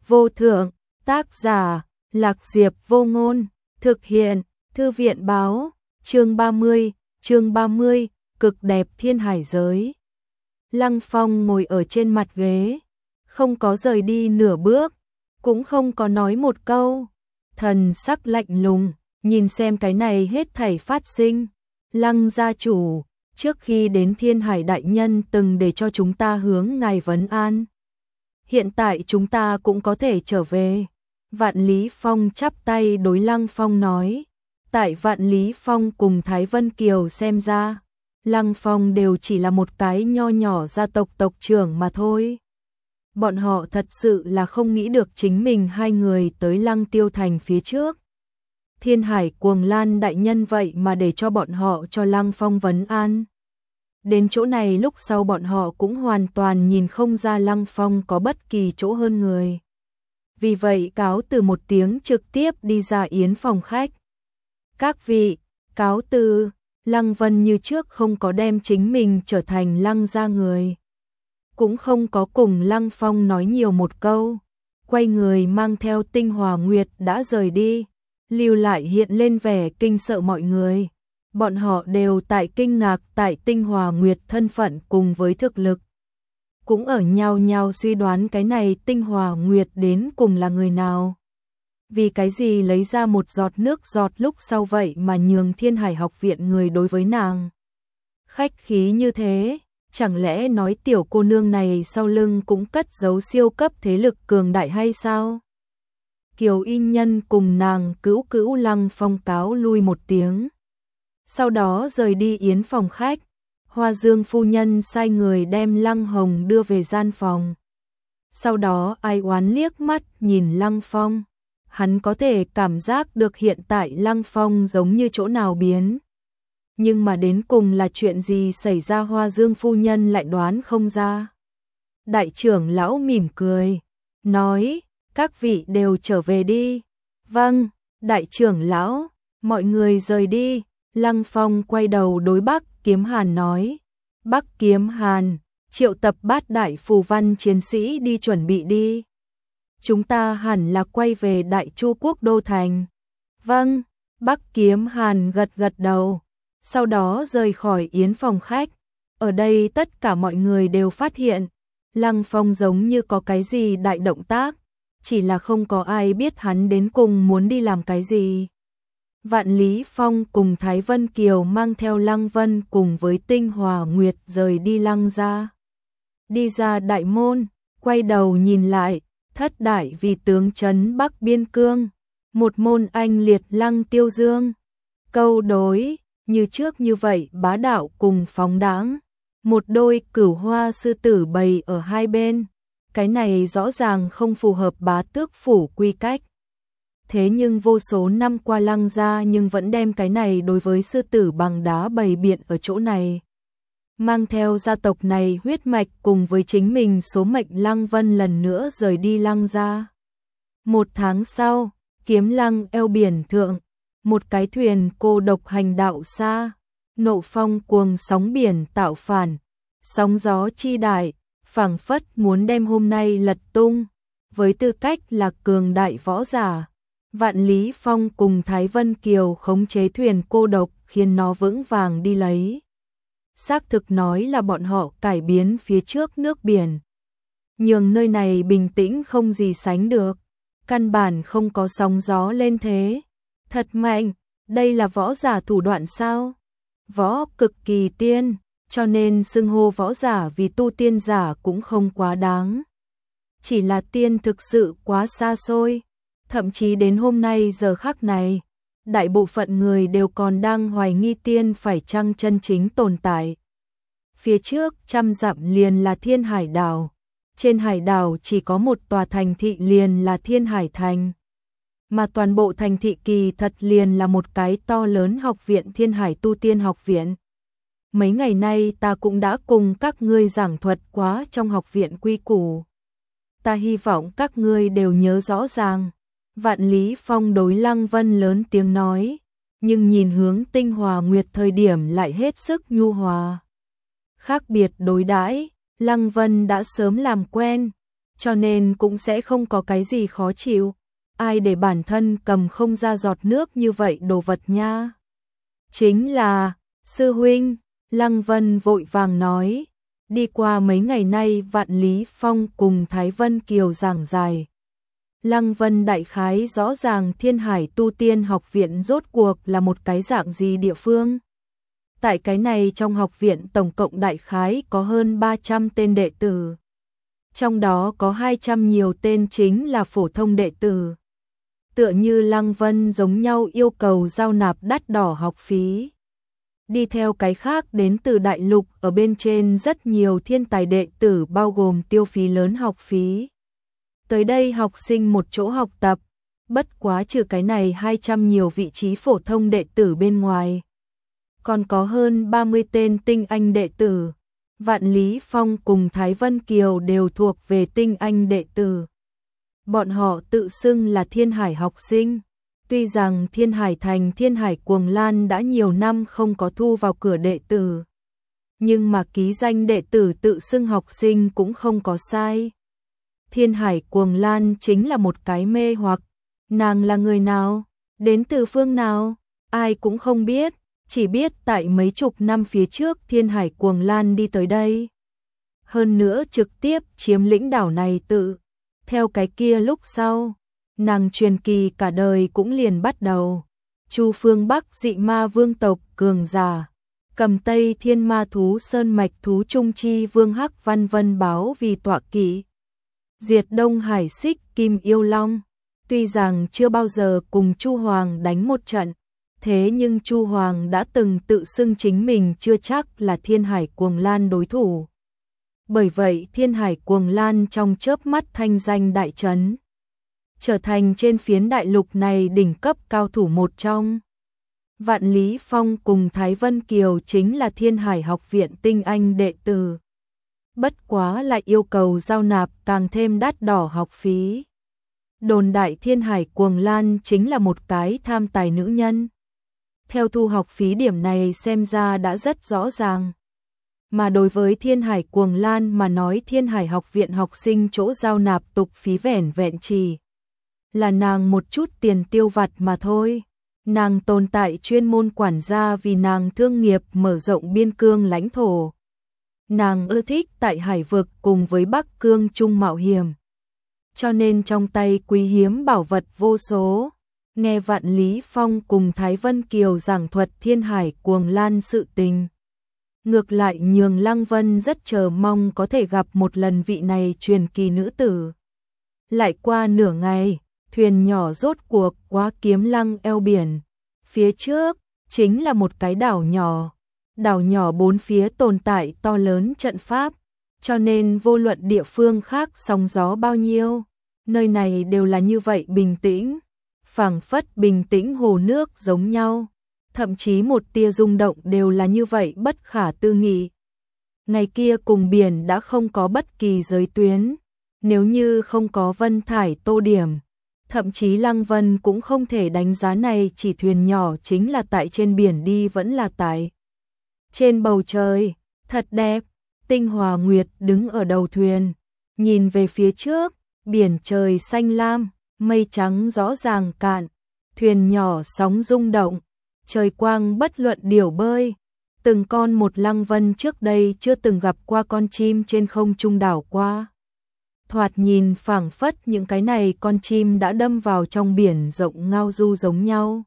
vô thượng, tác giả, Lạc Diệp Vô Ngôn, thực hiện, Thư viện báo, chương 30, cực đẹp thiên hải giới. Lăng Phong ngồi ở trên mặt ghế, không có rời đi nửa bước, cũng không có nói một câu, thần sắc lạnh lùng, nhìn xem cái này hết thảy phát sinh. Lăng gia chủ, trước khi đến Thiên Hải đại nhân từng để cho chúng ta hướng ngài vấn an. Hiện tại chúng ta cũng có thể trở về. Vạn Lý Phong chắp tay đối Lăng Phong nói. Tại Vạn Lý Phong cùng Thái Vân Kiều xem ra, Lăng Phong đều chỉ là một cái nho nhỏ gia tộc tộc trưởng mà thôi. Bọn họ thật sự là không nghĩ được chính mình hai người tới Lăng Tiêu Thành phía trước. Thiên Hải Cuồng Lan đại nhân vậy mà để cho bọn họ cho Lăng Phong vấn an. Đến chỗ này lúc sau bọn họ cũng hoàn toàn nhìn không ra Lăng Phong có bất kỳ chỗ hơn người. Vì vậy cáo từ một tiếng trực tiếp đi ra yến phòng khách. Các vị, cáo từ. Lăng Vân như trước không có đem chính mình trở thành Lăng gia người. Cũng không có cùng Lăng Phong nói nhiều một câu. Quay người mang theo Tinh Hòa Nguyệt đã rời đi. Lưu lại hiện lên vẻ kinh sợ mọi người. Bọn họ đều tại kinh ngạc tại Tinh Hòa Nguyệt thân phận cùng với thực lực. Cũng ở nhau nhau suy đoán cái này Tinh Hòa Nguyệt đến cùng là người nào. Vì cái gì lấy ra một giọt nước giọt lúc sau vậy mà nhường Thiên Hải học viện người đối với nàng khách khí như thế, chẳng lẽ nói tiểu cô nương này sau lưng cũng cất giấu siêu cấp thế lực cường đại hay sao? Kiều Y Nhân cùng nàng cữu Lăng Phong cáo lui một tiếng. Sau đó rời đi yến phòng khách, Hoa Dương phu nhân sai người đem Lăng Hồng đưa về gian phòng. Sau đó ai oán liếc mắt nhìn Lăng Phong. Hắn có thể cảm giác được hiện tại Lăng Phong giống như chỗ nào biến. Nhưng mà đến cùng là chuyện gì xảy ra Hoa Dương phu nhân lại đoán không ra. Đại trưởng lão mỉm cười, nói, các vị đều trở về đi. Vâng, đại trưởng lão, mọi người rời đi. Lăng Phong quay đầu đối Bắc Kiếm Hàn nói, Bắc Kiếm Hàn, triệu tập bát đại phù văn chiến sĩ đi chuẩn bị đi. Chúng ta hẳn là quay về Đại Chu Quốc đô thành. Vâng, Bắc Kiếm Hàn gật đầu. Sau đó rời khỏi yến phòng khách. Ở đây tất cả mọi người đều phát hiện, Lăng Phong giống như có cái gì đại động tác, chỉ là không có ai biết hắn đến cùng muốn đi làm cái gì. Vạn Lý Phong cùng Thái Vân Kiều mang theo Lăng Vân cùng với Tinh Hòa Nguyệt rời đi Lăng gia. Đi ra đại môn, quay đầu nhìn lại, thất đại vì tướng trấn Bắc Biên Cương, một môn anh liệt Lăng Tiêu Dương. Câu đối, như trước như vậy bá đạo cùng phóng đãng, một đôi cửu hoa sư tử bày ở hai bên. Cái này rõ ràng không phù hợp bá tước phủ quy cách. Thế nhưng vô số năm qua Lăng gia nhưng vẫn đem cái này đối với sư tử bằng đá bày biện ở chỗ này. Mang theo gia tộc này huyết mạch cùng với chính mình số mệnh Lăng Vân lần nữa rời đi Lăng gia. Một tháng sau, Kiếm Lăng eo biển thượng, một cái thuyền cô độc hành đạo xa, nộ phong cuồng sóng biển tạo phản, sóng gió chi đại, phảng phất muốn đem hôm nay lật tung. Với tư cách là cường đại võ giả, Vạn Lý Phong cùng Thái Vân Kiều khống chế thuyền cô độc khiến nó vững vàng đi lấy. Xác thực nói là bọn họ cải biến phía trước nước biển, nhường nơi này bình tĩnh không gì sánh được, căn bản không có sóng gió lên thế. Thật mạnh, đây là võ giả thủ đoạn sao? Võ cực kỳ tiên, cho nên xưng hô võ giả vì tu tiên giả cũng không quá đáng. Chỉ là tiên thực sự quá xa xôi, thậm chí đến hôm nay giờ khắc này, đại bộ phận người đều còn đang hoài nghi tiên phải chăng chân chính tồn tại. Phía trước 100 dặm liền là Thiên Hải đảo, trên hải đảo chỉ có một tòa thành thị liền là Thiên Hải thành. Mà toàn bộ thành thị kỳ thật liền là một cái to lớn học viện Thiên Hải tu tiên học viện. Mấy ngày nay ta cũng đã cùng các ngươi giảng thuật quá trong học viện quy củ. Ta hy vọng các ngươi đều nhớ rõ ràng. Vạn Lý Phong đối Lăng Vân lớn tiếng nói, nhưng nhìn hướng Tinh Hòa Nguyệt thời điểm lại hết sức nhu hòa. Khác biệt đối đãi, Lăng Vân đã sớm làm quen, cho nên cũng sẽ không có cái gì khó chịu. Ai để bản thân cầm không ra giọt nước như vậy đồ vật nha. Chính là, sư huynh, Lăng Vân vội vàng nói. Đi qua mấy ngày nay Vạn Lý Phong cùng Thái Vân Kiều giảng giải. Lăng Vân đại khái rõ ràng Thiên Hải Tu Tiên Học Viện rốt cuộc là một cái dạng gì địa phương. Tại cái này trong học viện tổng cộng đại khái có hơn 300 tên đệ tử. Trong đó có 200 nhiều tên chính là phổ thông đệ tử. Tựa như Lăng Vân giống nhau yêu cầu giao nạp đắt đỏ học phí. Đi theo cái khác đến từ đại lục ở bên trên rất nhiều thiên tài đệ tử bao gồm tiêu phí lớn học phí. Tới đây học sinh một chỗ học tập, bất quá trừ cái này 200 nhiều vị trí phổ thông đệ tử bên ngoài. Còn có hơn 30 tên tinh anh đệ tử. Vạn Lý Phong cùng Thái Vân Kiều đều thuộc về tinh anh đệ tử. Bọn họ tự xưng là Thiên Hải học sinh. Tuy rằng Thiên Hải Thành Thiên Hải Cuồng Lan đã nhiều năm không có thu vào cửa đệ tử, nhưng mà ký danh đệ tử tự xưng học sinh cũng không có sai. Thiên Hải Cuồng Lan chính là một cái mê hoặc. Nàng là người nào? Đến từ phương nào? Ai cũng không biết, chỉ biết tại mấy chục năm phía trước Thiên Hải Cuồng Lan đi tới đây. Hơn nữa trực tiếp chiếm lĩnh đảo này tự. Theo cái kia lúc sau, nàng truyền kỳ cả đời cũng liền bắt đầu. Chu phương Bắc dị ma vương tộc cường giả, cầm Tây Thiên Ma thú sơn mạch thú trung chi vương Hắc Văn Vân báo vì tọa kỵ. Diệt Đông Hải Xích Kim Yêu Long, tuy rằng chưa bao giờ cùng Chu Hoàng đánh một trận, thế nhưng Chu Hoàng đã từng tự xưng chính mình chưa chắc là Thiên Hải Cuồng Lan đối thủ. Bởi vậy Thiên Hải Cuồng Lan trong chớp mắt thanh danh đại chấn, trở thành trên phiến đại lục này đỉnh cấp cao thủ một trong. Vạn Lý Phong cùng Thái Vân Kiều chính là Thiên Hải học viện tinh anh đệ tử. Bất quá lại yêu cầu giao nạp càng thêm đắt đỏ học phí. Đồn đại Thiên Hải Cuồng Lan chính là một cái tham tài nữ nhân. Theo thu học phí điểm này xem ra đã rất rõ ràng. Mà đối với Thiên Hải Cuồng Lan mà nói Thiên Hải học viện học sinh chỗ giao nạp tục phí vẻn vẹn chỉ là nàng một chút tiền tiêu vặt mà thôi. Nàng tồn tại chuyên môn quản gia vì nàng thương nghiệp mở rộng biên cương lãnh thổ. Nàng ưa thích tại hải vực cùng với Bắc Cương Trung mạo hiểm. Cho nên trong tay quý hiếm bảo vật vô số. Nghe Vạn Lý Phong cùng Thái Vân Kiều giảng thuật Thiên Hải Cuồng Lan sự tình. Ngược lại nhường Lăng Vân rất chờ mong có thể gặp một lần vị này truyền kỳ nữ tử. Lại qua nửa ngày, thuyền nhỏ rốt cuộc qua Kiếm Lăng eo biển. Phía trước chính là một cái đảo nhỏ. Đảo nhỏ bốn phía tồn tại to lớn trận pháp, cho nên vô luận địa phương khác sóng gió bao nhiêu, nơi này đều là như vậy bình tĩnh, phảng phất bình tĩnh hồ nước giống nhau, thậm chí một tia rung động đều là như vậy bất khả tư nghị. Ngày kia cùng biển đã không có bất kỳ giới tuyến, nếu như không có vân thải tô điểm, thậm chí Lăng Vân cũng không thể đánh giá này chỉ thuyền nhỏ chính là tại trên biển đi vẫn là tại trên bầu trời. Thật đẹp. Tinh Hòa Nguyệt đứng ở đầu thuyền, nhìn về phía trước, biển trời xanh lam, mây trắng rõ ràng cạn, thuyền nhỏ sóng rung động, trời quang bất luận điều bơi, từng con một. Lăng Vân trước đây chưa từng gặp qua con chim trên không trung đảo qua. Thoạt nhìn phảng phất những cái này con chim đã đâm vào trong biển rộng ngao du giống nhau.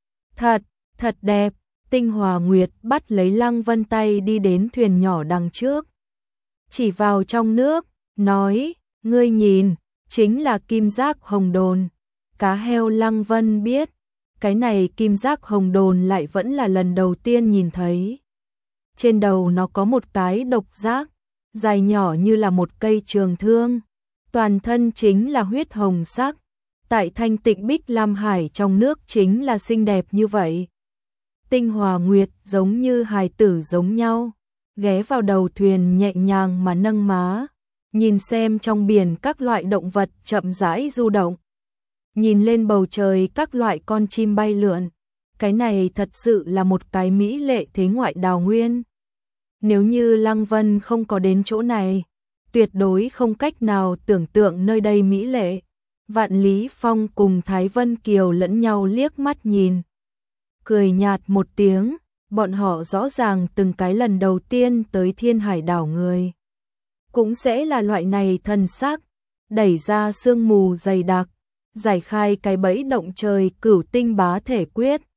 Thật đẹp. Tinh Hòa Nguyệt bắt lấy Lăng Vân tay đi đến thuyền nhỏ đằng trước. Chỉ vào trong nước, nói, ngươi nhìn, chính là kim giác hồng đồn. Cá heo. Lăng Vân biết, cái này kim giác hồng đồn lại vẫn là lần đầu tiên nhìn thấy. Trên đầu nó có một cái độc giác, dài nhỏ như là một cây trường thương. Toàn thân chính là huyết hồng sắc. Tại thanh tịnh bích lam hải trong nước chính là xinh đẹp như vậy. Tinh Hòa Nguyệt giống như hài tử giống nhau, ghé vào đầu thuyền nhẹ nhàng mà nâng má, nhìn xem trong biển các loại động vật chậm rãi du động, nhìn lên bầu trời các loại con chim bay lượn. Cái này thật sự là một cái mỹ lệ thế ngoại đào nguyên. Nếu như Lăng Vân không có đến chỗ này, tuyệt đối không cách nào tưởng tượng nơi đây mỹ lệ. Vạn Lý Phong cùng Thái Vân Kiều lẫn nhau liếc mắt nhìn, cười nhạt một tiếng, bọn họ rõ ràng từng cái lần đầu tiên tới Thiên Hải đảo người. Cũng sẽ là loại này thần sắc, đẩy ra sương mù dày đặc, giải khai cái bẫy động trời Cửu Tinh Bá Thể Quyết,